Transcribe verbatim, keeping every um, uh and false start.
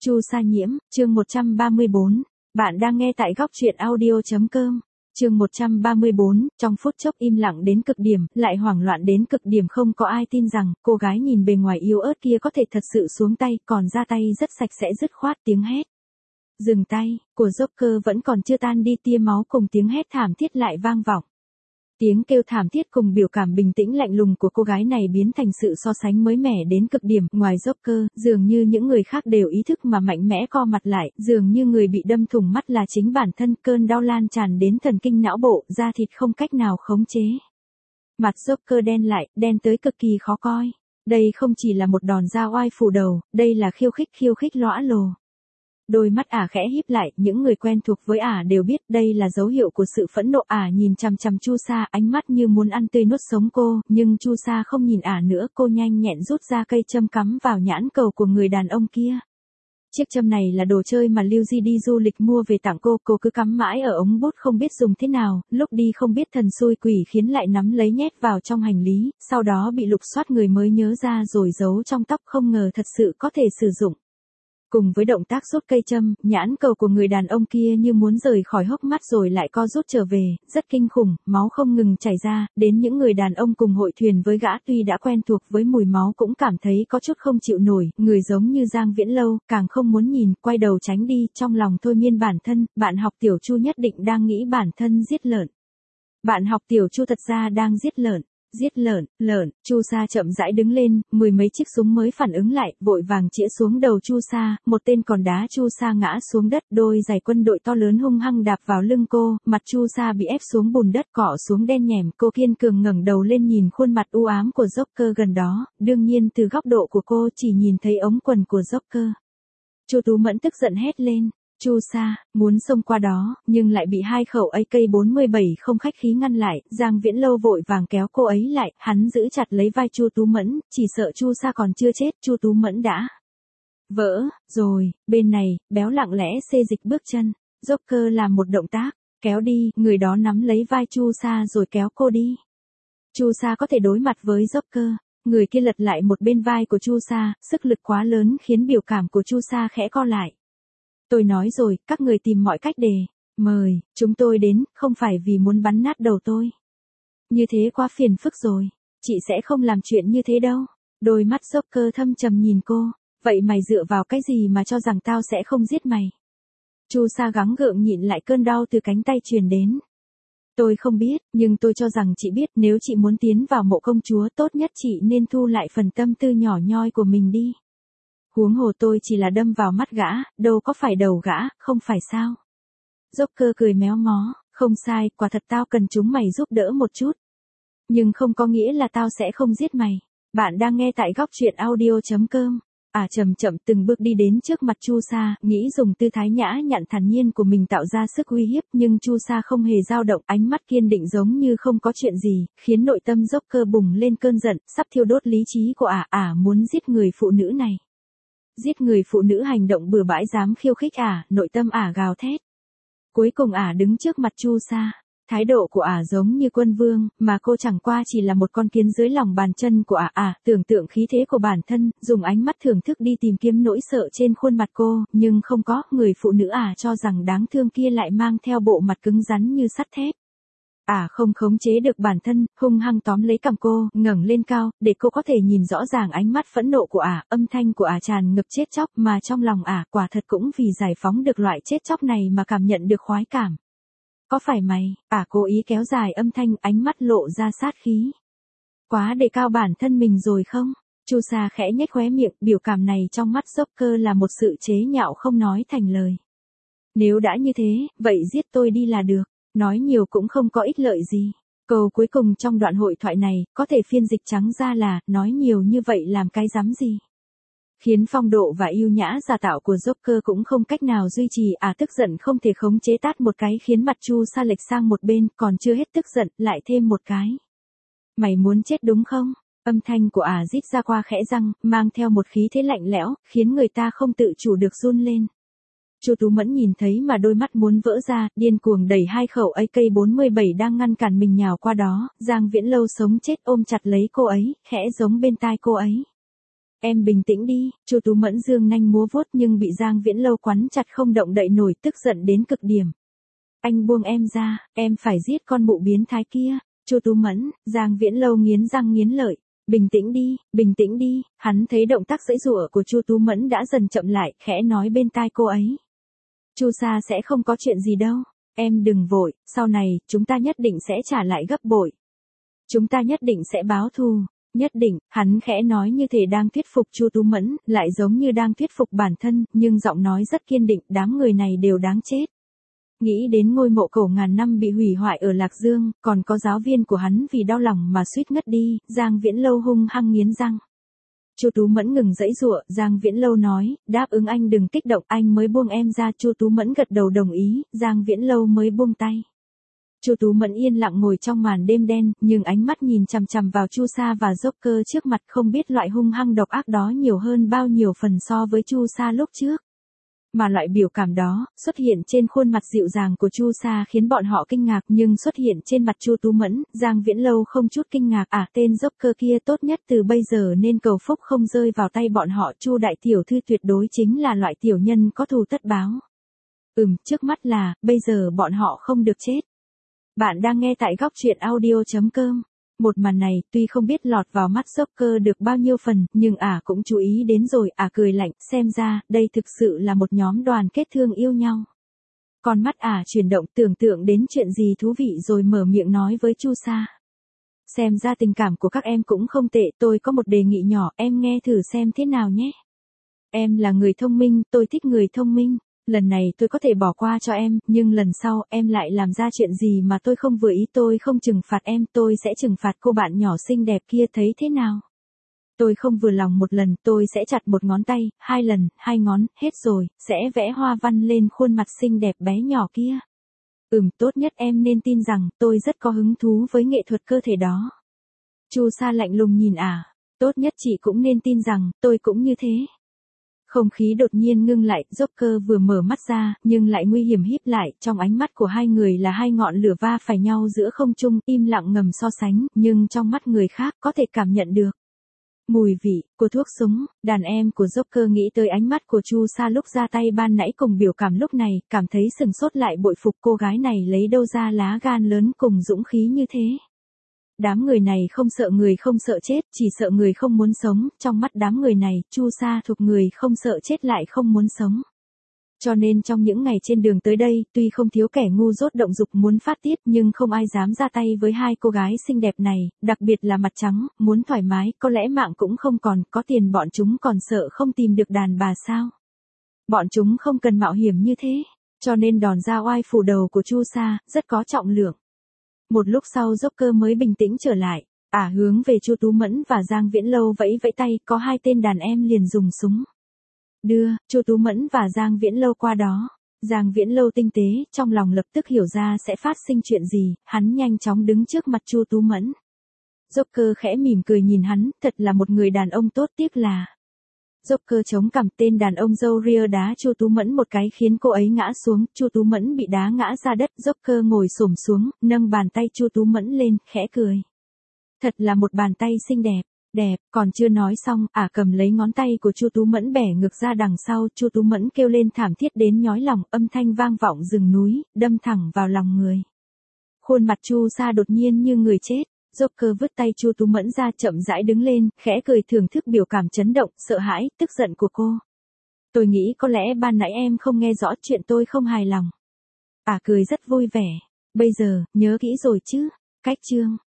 Chu Sa Nhiễm, chương một trăm ba mươi bốn. Bạn đang nghe tại góc truyện audio chấm com. Chương một trăm ba mươi bốn, trong phút chốc im lặng đến cực điểm, lại hoảng loạn đến cực điểm, không có ai tin rằng cô gái nhìn bề ngoài yếu ớt kia có thể thật sự xuống tay, còn ra tay rất sạch sẽ dứt khoát. Tiếng hét dừng tay của Joker vẫn còn chưa tan đi, tia máu cùng tiếng hét thảm thiết lại vang vọng. Tiếng kêu thảm thiết cùng biểu cảm bình tĩnh lạnh lùng của cô gái này biến thành sự so sánh mới mẻ đến cực điểm. Ngoài Joker, dường như những người khác đều ý thức mà mạnh mẽ co mặt lại, dường như người bị đâm thủng mắt là chính bản thân, cơn đau lan tràn đến thần kinh não bộ, da thịt không cách nào khống chế. Mặt Joker đen lại, đen tới cực kỳ khó coi. Đây không chỉ là một đòn ra oai phủ đầu, đây là khiêu khích khiêu khích lõa lồ. Đôi mắt ả khẽ híp lại, những người quen thuộc với ả đều biết đây là dấu hiệu của sự phẫn nộ. Ả nhìn chằm chằm Chu Sa, ánh mắt như muốn ăn tươi nuốt sống cô, nhưng Chu Sa không nhìn ả nữa, cô nhanh nhẹn rút ra cây châm cắm vào nhãn cầu của người đàn ông kia. Chiếc châm này là đồ chơi mà Lưu Di đi du lịch mua về tặng cô, cô cứ cắm mãi ở ống bút không biết dùng thế nào, lúc đi không biết thần xui quỷ khiến lại nắm lấy nhét vào trong hành lý, sau đó bị lục soát người mới nhớ ra rồi giấu trong tóc, không ngờ thật sự có thể sử dụng. Cùng với động tác rút cây châm, nhãn cầu của người đàn ông kia như muốn rời khỏi hốc mắt rồi lại co rút trở về, rất kinh khủng, máu không ngừng chảy ra, đến những người đàn ông cùng hội thuyền với gã tuy đã quen thuộc với mùi máu cũng cảm thấy có chút không chịu nổi, người giống như Giang Viễn Lâu, càng không muốn nhìn, quay đầu tránh đi, trong lòng thôi miên bản thân, bạn học tiểu Chu nhất định đang nghĩ bản thân giết lợn. Bạn học tiểu Chu thật ra đang giết lợn. Giết lợn, lợn, Chu Sa chậm rãi đứng lên, mười mấy chiếc súng mới phản ứng lại, vội vàng chĩa xuống đầu Chu Sa, một tên còn đá Chu Sa ngã xuống đất, đôi giày quân đội to lớn hung hăng đạp vào lưng cô, mặt Chu Sa bị ép xuống bùn đất cọ xuống đen nhèm, cô kiên cường ngẩng đầu lên nhìn khuôn mặt u ám của Joker gần đó, đương nhiên từ góc độ của cô chỉ nhìn thấy ống quần của Joker. Chu Tú Mẫn tức giận hét lên. Chu Sa muốn xông qua đó, nhưng lại bị hai khẩu A K bốn mươi bảy không khách khí ngăn lại, Giang Viễn Lâu vội vàng kéo cô ấy lại, hắn giữ chặt lấy vai Chu Tú Mẫn, chỉ sợ Chu Sa còn chưa chết, Chu Tú Mẫn đã vỡ rồi. Bên này, Béo lặng lẽ xê dịch bước chân, Joker làm một động tác, kéo đi, người đó nắm lấy vai Chu Sa rồi kéo cô đi. Chu Sa có thể đối mặt với Joker, người kia lật lại một bên vai của Chu Sa, sức lực quá lớn khiến biểu cảm của Chu Sa khẽ co lại. Tôi nói rồi, các người tìm mọi cách để mời chúng tôi đến, không phải vì muốn bắn nát đầu tôi. Như thế quá phiền phức rồi, chị sẽ không làm chuyện như thế đâu. Đôi mắt Joker thâm trầm nhìn cô, vậy mày dựa vào cái gì mà cho rằng tao sẽ không giết mày? Chu Sa gắng gượng nhịn lại cơn đau từ cánh tay truyền đến. Tôi không biết, nhưng tôi cho rằng chị biết, nếu chị muốn tiến vào mộ công chúa, tốt nhất chị nên thu lại phần tâm tư nhỏ nhoi của mình đi. Huống hồ tôi chỉ là đâm vào mắt gã, đâu có phải đầu gã, không phải sao? Joker cười méo mó, không sai, quả thật tao cần chúng mày giúp đỡ một chút. Nhưng không có nghĩa là tao sẽ không giết mày. Bạn đang nghe tại góc truyện audio chấm com. À chậm chậm từng bước đi đến trước mặt Chu Sa, nghĩ dùng tư thái nhã nhặn thản nhiên của mình tạo ra sức uy hiếp, nhưng Chu Sa không hề dao động, ánh mắt kiên định giống như không có chuyện gì, khiến nội tâm Joker bùng lên cơn giận, sắp thiêu đốt lý trí của ả, ả muốn giết người phụ nữ này. Giết người phụ nữ hành động bừa bãi dám khiêu khích ả, nội tâm ả gào thét. Cuối cùng ả đứng trước mặt Chu Sa, thái độ của ả giống như quân vương, mà cô chẳng qua chỉ là một con kiến dưới lòng bàn chân của ả. Ả tưởng tượng khí thế của bản thân, dùng ánh mắt thưởng thức đi tìm kiếm nỗi sợ trên khuôn mặt cô, nhưng không có, người phụ nữ ả cho rằng đáng thương kia lại mang theo bộ mặt cứng rắn như sắt thép. Ả không khống chế được bản thân, hung hăng tóm lấy cằm cô, ngẩng lên cao, để cô có thể nhìn rõ ràng ánh mắt phẫn nộ của ả, âm thanh của ả tràn ngập chết chóc, mà trong lòng ả, quả thật cũng vì giải phóng được loại chết chóc này mà cảm nhận được khoái cảm. Có phải mày, ả cố ý kéo dài âm thanh, ánh mắt lộ ra sát khí. Quá đề cao bản thân mình rồi không? Chu Sa khẽ nhếch khóe miệng, biểu cảm này trong mắt Joker là một sự chế nhạo không nói thành lời. Nếu đã như thế, vậy giết tôi đi là được. Nói nhiều cũng không có ích lợi gì. Câu cuối cùng trong đoạn hội thoại này, có thể phiên dịch trắng ra là, nói nhiều như vậy làm cái rắm gì. Khiến phong độ và yêu nhã giả tạo của Joker cũng không cách nào duy trì, à tức giận không thể khống chế tát một cái khiến mặt Chu Sa lệch sang một bên, còn chưa hết tức giận, lại thêm một cái. Mày muốn chết đúng không? Âm thanh của ả rít ra qua khẽ răng, mang theo một khí thế lạnh lẽo, khiến người ta không tự chủ được run lên. Chu Tú Mẫn nhìn thấy mà đôi mắt muốn vỡ ra, điên cuồng đẩy hai khẩu A K bốn mươi bảy đang ngăn cản mình nhào qua đó, Giang Viễn Lâu sống chết ôm chặt lấy cô ấy, khẽ giống bên tai cô ấy. Em bình tĩnh đi, Chu Tú Mẫn dương nanh múa vuốt nhưng bị Giang Viễn Lâu quắn chặt không động đậy nổi, tức giận đến cực điểm. Anh buông em ra, em phải giết con mụ biến thái kia. Chu Tú Mẫn, Giang Viễn Lâu nghiến răng nghiến lợi. Bình tĩnh đi, bình tĩnh đi, hắn thấy động tác giãy giụa của Chu Tú Mẫn đã dần chậm lại, khẽ nói bên tai cô ấy. Chu Sa sẽ không có chuyện gì đâu, em đừng vội, sau này, chúng ta nhất định sẽ trả lại gấp bội. Chúng ta nhất định sẽ báo thù, nhất định, hắn khẽ nói như thể đang thuyết phục Chu Tú Mẫn, lại giống như đang thuyết phục bản thân, nhưng giọng nói rất kiên định, đám người này đều đáng chết. Nghĩ đến ngôi mộ cổ ngàn năm bị hủy hoại ở Lạc Dương, còn có giáo viên của hắn vì đau lòng mà suýt ngất đi, Giang Viễn Lâu hung hăng nghiến răng. Chu Tú Mẫn ngừng giãy giụa, Giang Viễn Lâu nói, đáp ứng anh đừng kích động, anh mới buông em ra. Chu Tú Mẫn gật đầu đồng ý, Giang Viễn Lâu mới buông tay. Chu Tú Mẫn yên lặng ngồi trong màn đêm đen, nhưng ánh mắt nhìn chằm chằm vào Chu Sa và Joker trước mặt, không biết loại hung hăng độc ác đó nhiều hơn bao nhiêu phần so với Chu Sa lúc trước. Mà loại biểu cảm đó, xuất hiện trên khuôn mặt dịu dàng của Chu Sa khiến bọn họ kinh ngạc, nhưng xuất hiện trên mặt Chu Tú Mẫn, Giang Viễn Lâu không chút kinh ngạc. À, tên Joker kia tốt nhất từ bây giờ nên cầu phúc không rơi vào tay bọn họ. Chu đại tiểu thư tuyệt đối chính là loại tiểu nhân có thù tất báo. Ừm, trước mắt là, bây giờ bọn họ không được chết. Bạn đang nghe tại góc truyện audio chấm com. Một màn này, tuy không biết lọt vào mắt Joker được bao nhiêu phần, nhưng ả à cũng chú ý đến rồi, ả à cười lạnh, xem ra, đây thực sự là một nhóm đoàn kết thương yêu nhau. Con mắt ả à chuyển động, tưởng tượng đến chuyện gì thú vị rồi mở miệng nói với Chu Sa. Xem ra tình cảm của các em cũng không tệ, tôi có một đề nghị nhỏ, em nghe thử xem thế nào nhé. Em là người thông minh, tôi thích người thông minh. Lần này tôi có thể bỏ qua cho em, nhưng lần sau em lại làm ra chuyện gì mà tôi không vừa ý, tôi không trừng phạt em, tôi sẽ trừng phạt cô bạn nhỏ xinh đẹp kia, thấy thế nào? Tôi không vừa lòng một lần, tôi sẽ chặt một ngón tay, hai lần, hai ngón, hết rồi, sẽ vẽ hoa văn lên khuôn mặt xinh đẹp bé nhỏ kia. Ừm, tốt nhất em nên tin rằng, tôi rất có hứng thú với nghệ thuật cơ thể đó. Chu Sa lạnh lùng nhìn ả, à. Tốt nhất chị cũng nên tin rằng, tôi cũng như thế. Không khí đột nhiên ngưng lại, Joker vừa mở mắt ra, nhưng lại nguy hiểm híp lại, trong ánh mắt của hai người là hai ngọn lửa va phải nhau giữa không trung, im lặng ngầm so sánh, nhưng trong mắt người khác có thể cảm nhận được mùi vị của thuốc súng. Đàn em của Joker nghĩ tới ánh mắt của Chu Sa lúc ra tay ban nãy cùng biểu cảm lúc này, cảm thấy sừng sốt lại bội phục cô gái này lấy đâu ra lá gan lớn cùng dũng khí như thế. Đám người này không sợ người không sợ chết, chỉ sợ người không muốn sống, trong mắt đám người này, Chu Sa thuộc người không sợ chết lại không muốn sống. Cho nên trong những ngày trên đường tới đây, tuy không thiếu kẻ ngu dốt động dục muốn phát tiết, nhưng không ai dám ra tay với hai cô gái xinh đẹp này, đặc biệt là mặt trắng, muốn thoải mái, có lẽ mạng cũng không còn, có tiền bọn chúng còn sợ không tìm được đàn bà sao. Bọn chúng không cần mạo hiểm như thế, cho nên đòn ra oai phủ đầu của Chu Sa, rất có trọng lượng. Một lúc sau Joker mới bình tĩnh trở lại, ả à hướng về Chu Tú Mẫn và Giang Viễn Lâu vẫy vẫy tay, có hai tên đàn em liền dùng súng. Đưa, Chu Tú Mẫn và Giang Viễn Lâu qua đó. Giang Viễn Lâu tinh tế, trong lòng lập tức hiểu ra sẽ phát sinh chuyện gì, hắn nhanh chóng đứng trước mặt Chu Tú Mẫn. Joker khẽ mỉm cười nhìn hắn, thật là một người đàn ông tốt, tiếc là. Joker chống cằm, tên đàn ông râu ria đá Chu Tú Mẫn một cái khiến cô ấy ngã xuống, Chu Tú Mẫn bị đá ngã ra đất, Joker ngồi xổm xuống, nâng bàn tay Chu Tú Mẫn lên, khẽ cười. Thật là một bàn tay xinh đẹp, đẹp, còn chưa nói xong, ả à cầm lấy ngón tay của Chu Tú Mẫn bẻ ngược ra đằng sau, Chu Tú Mẫn kêu lên thảm thiết đến nhói lòng, âm thanh vang vọng rừng núi, đâm thẳng vào lòng người. Khuôn mặt Chu Sa đột nhiên như người chết. Joker vứt tay Chu Tú Mẫn ra, chậm rãi đứng lên, khẽ cười thưởng thức biểu cảm chấn động, sợ hãi, tức giận của cô. Tôi nghĩ có lẽ ban nãy em không nghe rõ chuyện tôi không hài lòng. Ả à cười rất vui vẻ. Bây giờ, nhớ kỹ rồi chứ. Cách chương.